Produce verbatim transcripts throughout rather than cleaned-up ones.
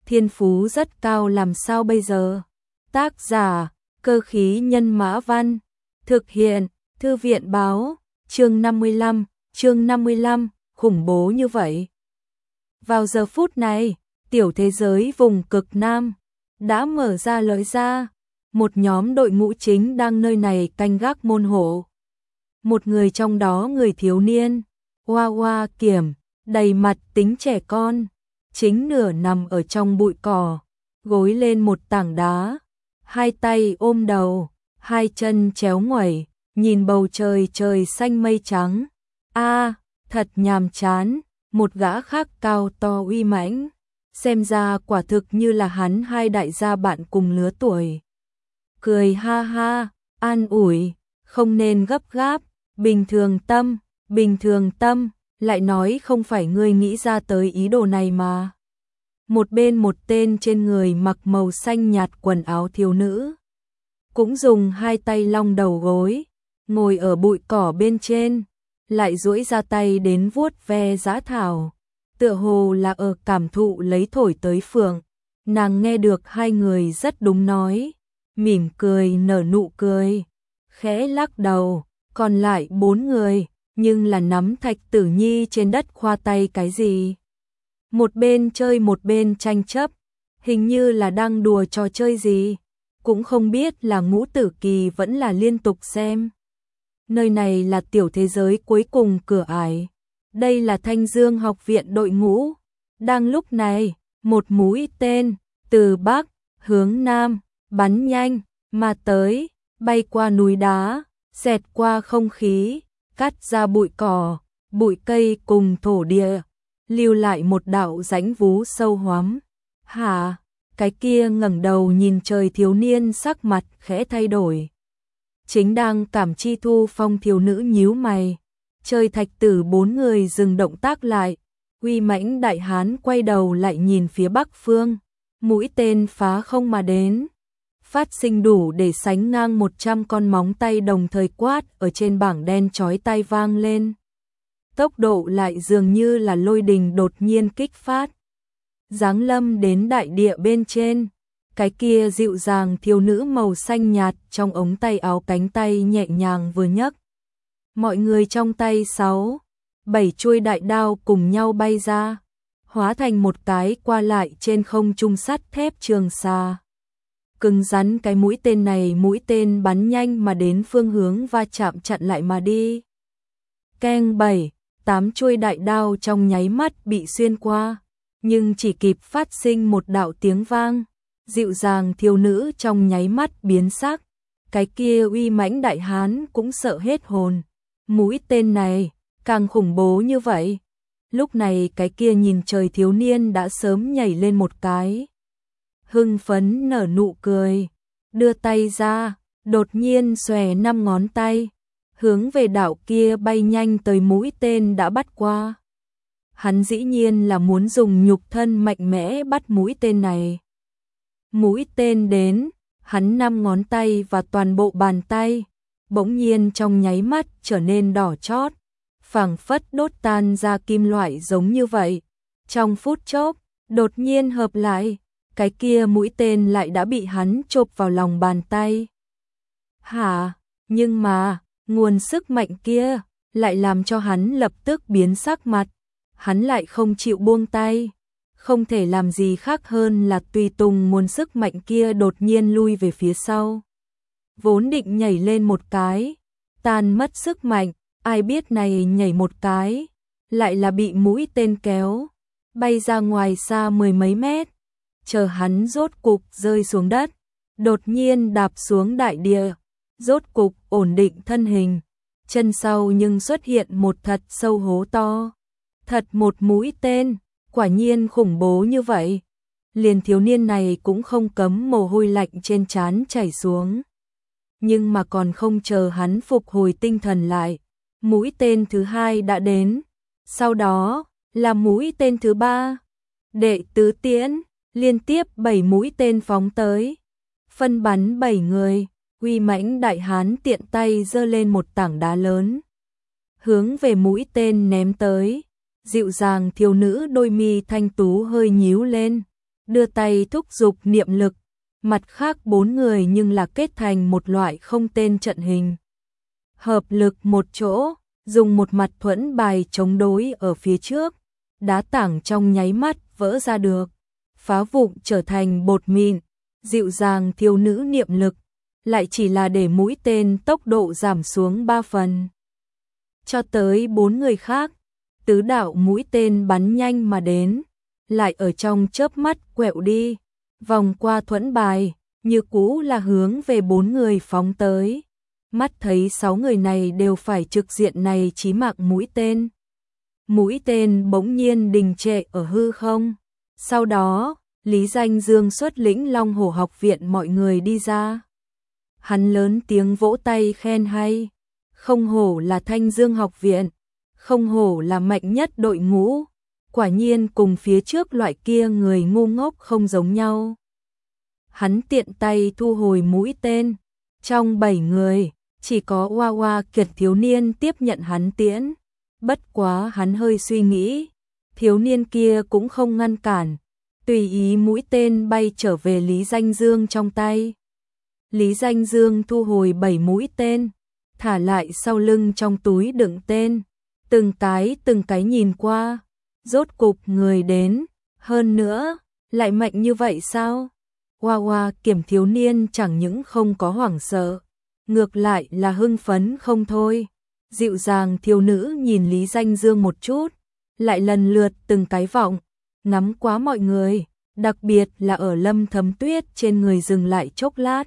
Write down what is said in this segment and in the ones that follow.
thiên phú rất cao làm sao bây giờ? Tác giả, Cơ khí nhân mã văn, thực hiện, Thư viện báo, chương năm mươi lăm, chương năm mươi lăm, khủng bố như vậy. Vào giờ phút này, tiểu thế giới vùng cực Nam đã mở ra lối ra, một nhóm đội ngũ chính đang nơi này canh gác môn hộ. Một người trong đó người thiếu niên, oa oa kiểm, đầy mặt tính trẻ con, chính nửa nằm ở trong bụi cỏ, gối lên một tảng đá, hai tay ôm đầu, hai chân chéo ngoẩy, nhìn bầu trời trời xanh mây trắng. A, thật nhàm chán, một gã khác cao to uy mãnh, xem ra quả thực như là hắn hai đại gia bạn cùng lứa tuổi. Cười ha ha, an ủi, không nên gấp gáp, bình thường tâm, bình thường tâm, lại nói không phải ngươi nghĩ ra tới ý đồ này mà. Một bên một tên trên người mặc màu xanh nhạt quần áo thiếu nữ, cũng dùng hai tay long đầu gối, ngồi ở bụi cỏ bên trên, lại duỗi ra tay đến vuốt ve dã thảo, tựa hồ là ở cảm thụ lấy thổi tới phượng. Nàng nghe được hai người rất đúng nói, mỉm cười nở nụ cười, khẽ lắc đầu, còn lại bốn người, nhưng là nắm Thạch Tử Nhi trên đất khoa tay cái gì. Một bên chơi một bên tranh chấp, hình như là đang đùa trò chơi gì, cũng không biết là Ngũ Tử Kỳ vẫn là liên tục xem. Nơi này là tiểu thế giới cuối cùng cửa ải, đây là Thanh Dương học viện đội ngũ. Đang lúc này, một mũi tên từ bắc hướng nam bắn nhanh mà tới, bay qua núi đá, xẹt qua không khí, cắt ra bụi cỏ, bụi cây cùng thổ địa, lưu lại một đạo rãnh vú sâu hoắm. Hả? Cái kia ngẩng đầu nhìn trời thiếu niên sắc mặt khẽ thay đổi. Chính đang cảm chi thu phong thiếu nữ nhíu mày. Trời Thạch Tử bốn người dừng động tác lại. Uy mãnh đại hán quay đầu lại nhìn phía bắc phương. Mũi tên phá không mà đến. Phát sinh đủ để sánh ngang một trăm con móng tay đồng thời quát ở trên bảng đen chói tai vang lên. Tốc độ lại dường như là lôi đình đột nhiên kích phát. Giáng lâm đến đại địa bên trên, cái kia dịu dàng thiếu nữ màu xanh nhạt trong ống tay áo cánh tay nhẹ nhàng vừa nhấc. Mọi người trong tay sáu, bảy chuôi đại đao cùng nhau bay ra, hóa thành một cái qua lại trên không trung sắt thép trường xa. Cứng rắn cái mũi tên này mũi tên bắn nhanh mà đến phương hướng va chạm chặn lại mà đi. Keng bảy, tám chuôi đại đao trong nháy mắt bị xuyên qua, nhưng chỉ kịp phát sinh một đạo tiếng vang, dịu dàng thiếu nữ trong nháy mắt biến sắc, cái kia uy mãnh đại hán cũng sợ hết hồn, mũi tên này càng khủng bố như vậy. Lúc này cái kia nhìn trời thiếu niên đã sớm nhảy lên một cái, hưng phấn nở nụ cười, đưa tay ra, đột nhiên xòe năm ngón tay, hướng về đạo kia bay nhanh tới mũi tên đã bắt qua. Hắn dĩ nhiên là muốn dùng nhục thân mạnh mẽ bắt mũi tên này. Mũi tên đến, hắn năm ngón tay và toàn bộ bàn tay, bỗng nhiên trong nháy mắt trở nên đỏ chót, phảng phất đốt tan ra kim loại giống như vậy. Trong phút chốc, đột nhiên hợp lại, cái kia mũi tên lại đã bị hắn chộp vào lòng bàn tay. Hả? Nhưng mà, nguồn sức mạnh kia lại làm cho hắn lập tức biến sắc mặt. Hắn lại không chịu buông tay, không thể làm gì khác hơn là tùy tùng nguồn sức mạnh kia đột nhiên lui về phía sau. Vốn định nhảy lên một cái, tan mất sức mạnh, ai biết này nhảy một cái, lại là bị mũi tên kéo, bay ra ngoài xa mười mấy mét. Chờ hắn rốt cục rơi xuống đất, đột nhiên đạp xuống đại địa, rốt cục ổn định thân hình, chân sau nhưng xuất hiện một thật sâu hố to. Thật một mũi tên, quả nhiên khủng bố như vậy. Liền thiếu niên này cũng không cấm mồ hôi lạnh trên trán chảy xuống. Nhưng mà còn không chờ hắn phục hồi tinh thần lại, mũi tên thứ hai đã đến. Sau đó là mũi tên thứ ba. Đệ tứ tiễn, liên tiếp bảy mũi tên phóng tới. Phân bắn bảy người, uy mãnh đại hán tiện tay giơ lên một tảng đá lớn, hướng về mũi tên ném tới. Dịu dàng thiếu nữ đôi mi thanh tú hơi nhíu lên, đưa tay thúc giục niệm lực, mặt khác bốn người nhưng là kết thành một loại không tên trận hình. Hợp lực một chỗ, dùng một mặt thuẫn bài chống đối ở phía trước, đá tảng trong nháy mắt vỡ ra được, phá vụn trở thành bột mịn, dịu dàng thiếu nữ niệm lực, lại chỉ là để mũi tên tốc độ giảm xuống ba phần. Cho tới bốn người khác, tứ đạo mũi tên bắn nhanh mà đến, lại ở trong chớp mắt quẹo đi, vòng qua thuẫn bài, như cũ là hướng về bốn người phóng tới. Mắt thấy sáu người này đều phải trực diện này chí mạng mũi tên. Mũi tên bỗng nhiên đình trệ ở hư không. Sau đó, Lý Danh Dương xuất lĩnh Long Hổ học viện mọi người đi ra. Hắn lớn tiếng vỗ tay khen hay. Không hổ là Thanh Dương học viện, không hổ là mạnh nhất đội ngũ. Quả nhiên cùng phía trước loại kia người ngu ngốc không giống nhau. Hắn tiện tay thu hồi mũi tên. Trong bảy người, chỉ có Hoa Hoa Kiệt thiếu niên tiếp nhận hắn tiễn. Bất quá hắn hơi suy nghĩ, thiếu niên kia cũng không ngăn cản, tùy ý mũi tên bay trở về Lý Danh Dương trong tay. Lý Danh Dương thu hồi bảy mũi tên, thả lại sau lưng trong túi đựng tên, từng cái từng cái nhìn qua, rốt cục người đến, hơn nữa, lại mạnh như vậy sao? Hoa Hoa Kiểm thiếu niên chẳng những không có hoảng sợ, ngược lại là hưng phấn không thôi. Dịu dàng thiếu nữ nhìn Lý Danh Dương một chút, lại lần lượt từng cái vọng, ngắm quá mọi người, đặc biệt là ở Lâm Thấm Tuyết trên người dừng lại chốc lát.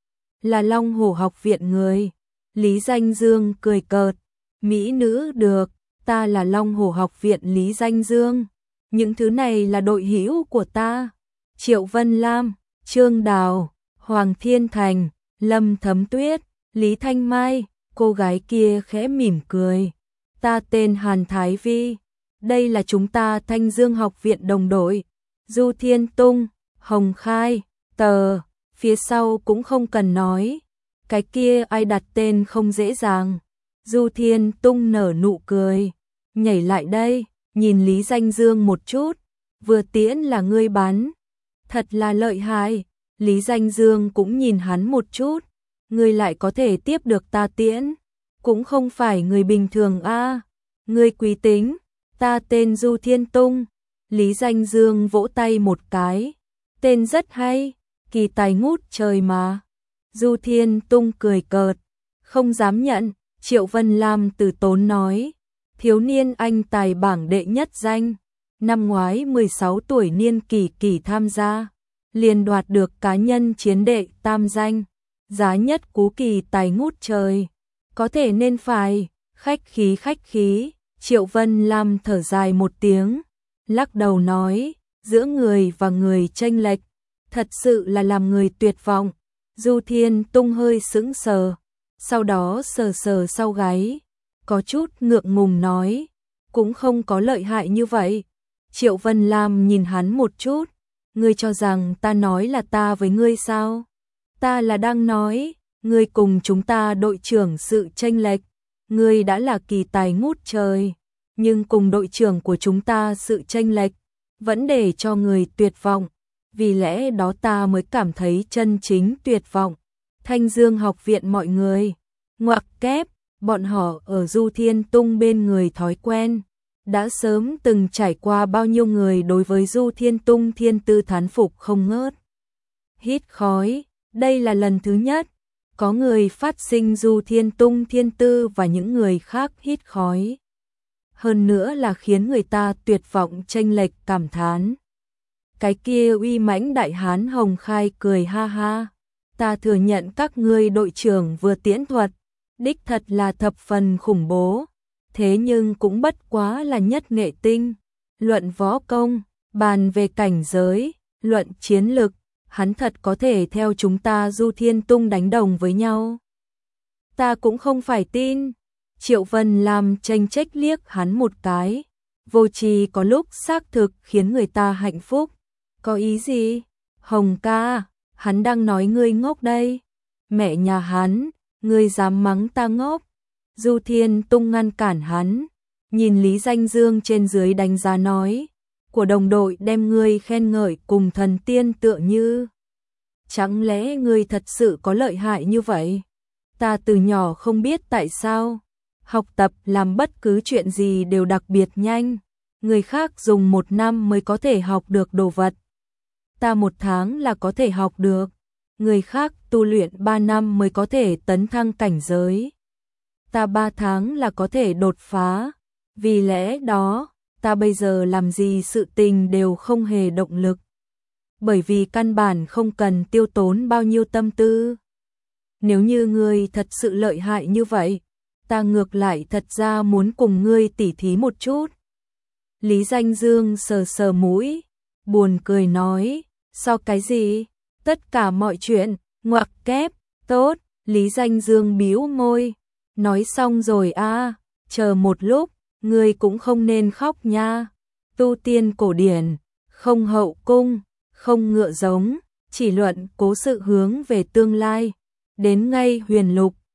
Là Long Hổ học viện người. Lý Danh Dương cười cợt, mỹ nữ được, ta là Long Hổ học viện Lý Danh Dương, những thứ này là đội hữu của ta. Triệu Vân Lam, Trương Đào, Hoàng Thiên Thành, Lâm Thấm Tuyết, Lý Thanh Mai. Cô gái kia khẽ mỉm cười. Ta tên Hàn Thái Vi. Đây là chúng ta Thanh Dương học viện đồng đội. Du Thiên Tung, Hồng Khai, Tờ. Phía sau cũng không cần nói. Cái kia ai đặt tên không dễ dàng. Du Thiên Tung nở nụ cười. Nhảy lại đây, nhìn Lý Danh Dương một chút. Vừa tiễn là ngươi bắn. Thật là lợi hại. Lý Danh Dương cũng nhìn hắn một chút. Ngươi lại có thể tiếp được ta tiễn, cũng không phải người bình thường a. À. Ngươi quý tính, ta tên Du Thiên Tung. Lý Danh Dương vỗ tay một cái, tên rất hay, kỳ tài ngút trời mà. Du Thiên Tung cười cợt, không dám nhận. Triệu Vân Lam từ tốn nói, thiếu niên anh tài bảng đệ nhất danh, năm ngoái mười sáu tuổi niên kỳ kỳ tham gia, liền đoạt được cá nhân chiến đệ tam danh. Giá nhất cú kỳ tài ngút trời, có thể nên phải, khách khí khách khí. Triệu Vân Lam thở dài một tiếng, lắc đầu nói, giữa người và người chênh lệch, thật sự là làm người tuyệt vọng. Du Thiên Tung hơi sững sờ, sau đó sờ sờ sau gáy, có chút ngượng ngùng nói, cũng không có lợi hại như vậy. Triệu Vân Lam nhìn hắn một chút, ngươi cho rằng ta nói là ta với ngươi sao? Ta là đang nói, ngươi cùng chúng ta đội trưởng sự chênh lệch, ngươi đã là kỳ tài ngút trời, nhưng cùng đội trưởng của chúng ta sự chênh lệch, vẫn để cho người tuyệt vọng, vì lẽ đó ta mới cảm thấy chân chính tuyệt vọng. Thanh Dương học viện mọi người, ngoặc kép, bọn họ ở Du Thiên Tung bên người thói quen, đã sớm từng trải qua bao nhiêu người đối với Du Thiên Tung thiên tư thán phục không ngớt. Hít khói. Đây là lần thứ nhất, có người phát sinh Du Thiên Tung thiên tư và những người khác hít khói. Hơn nữa là khiến người ta tuyệt vọng chênh lệch cảm thán. Cái kia uy mãnh đại hán Hồng Khai cười ha ha. Ta thừa nhận các ngươi đội trưởng vừa tiễn thuật, đích thật là thập phần khủng bố. Thế nhưng cũng bất quá là nhất nghệ tinh. Luận võ công, bàn về cảnh giới, luận chiến lực. Hắn thật có thể theo chúng ta Du Thiên Tung đánh đồng với nhau. Ta cũng không phải tin. Triệu Vân Lam tranh trách liếc hắn một cái. Vô tri có lúc xác thực khiến người ta hạnh phúc. Có ý gì? Hồng ca, hắn đang nói ngươi ngốc đây. Mẹ nhà hắn, ngươi dám mắng ta ngốc. Du Thiên Tung ngăn cản hắn. Nhìn Lý Danh Dương trên dưới đánh giá nói. của đồng đội đem ngươi khen ngợi cùng thần tiên tựa như. Chẳng lẽ ngươi thật sự có lợi hại như vậy? Ta từ nhỏ không biết tại sao, học tập làm bất cứ chuyện gì đều đặc biệt nhanh, người khác dùng một năm mới có thể học được đồ vật. Ta một tháng là có thể học được, người khác tu luyện ba năm mới có thể tấn thăng cảnh giới. Ta ba tháng là có thể đột phá, vì lẽ đó, ta bây giờ làm gì sự tình đều không hề động lực. Bởi vì căn bản không cần tiêu tốn bao nhiêu tâm tư. Nếu như ngươi thật sự lợi hại như vậy, ta ngược lại thật ra muốn cùng ngươi tỉ thí một chút. Lý Danh Dương sờ sờ mũi, buồn cười nói, so cái gì? Tất cả mọi chuyện, ngoặc kép, tốt, Lý Danh Dương bĩu môi, nói xong rồi a, chờ một lúc, ngươi cũng không nên khóc nha. Tu tiên cổ điển, không hậu cung, không ngựa giống, chỉ luận cố sự hướng về tương lai, đến ngay huyền lục,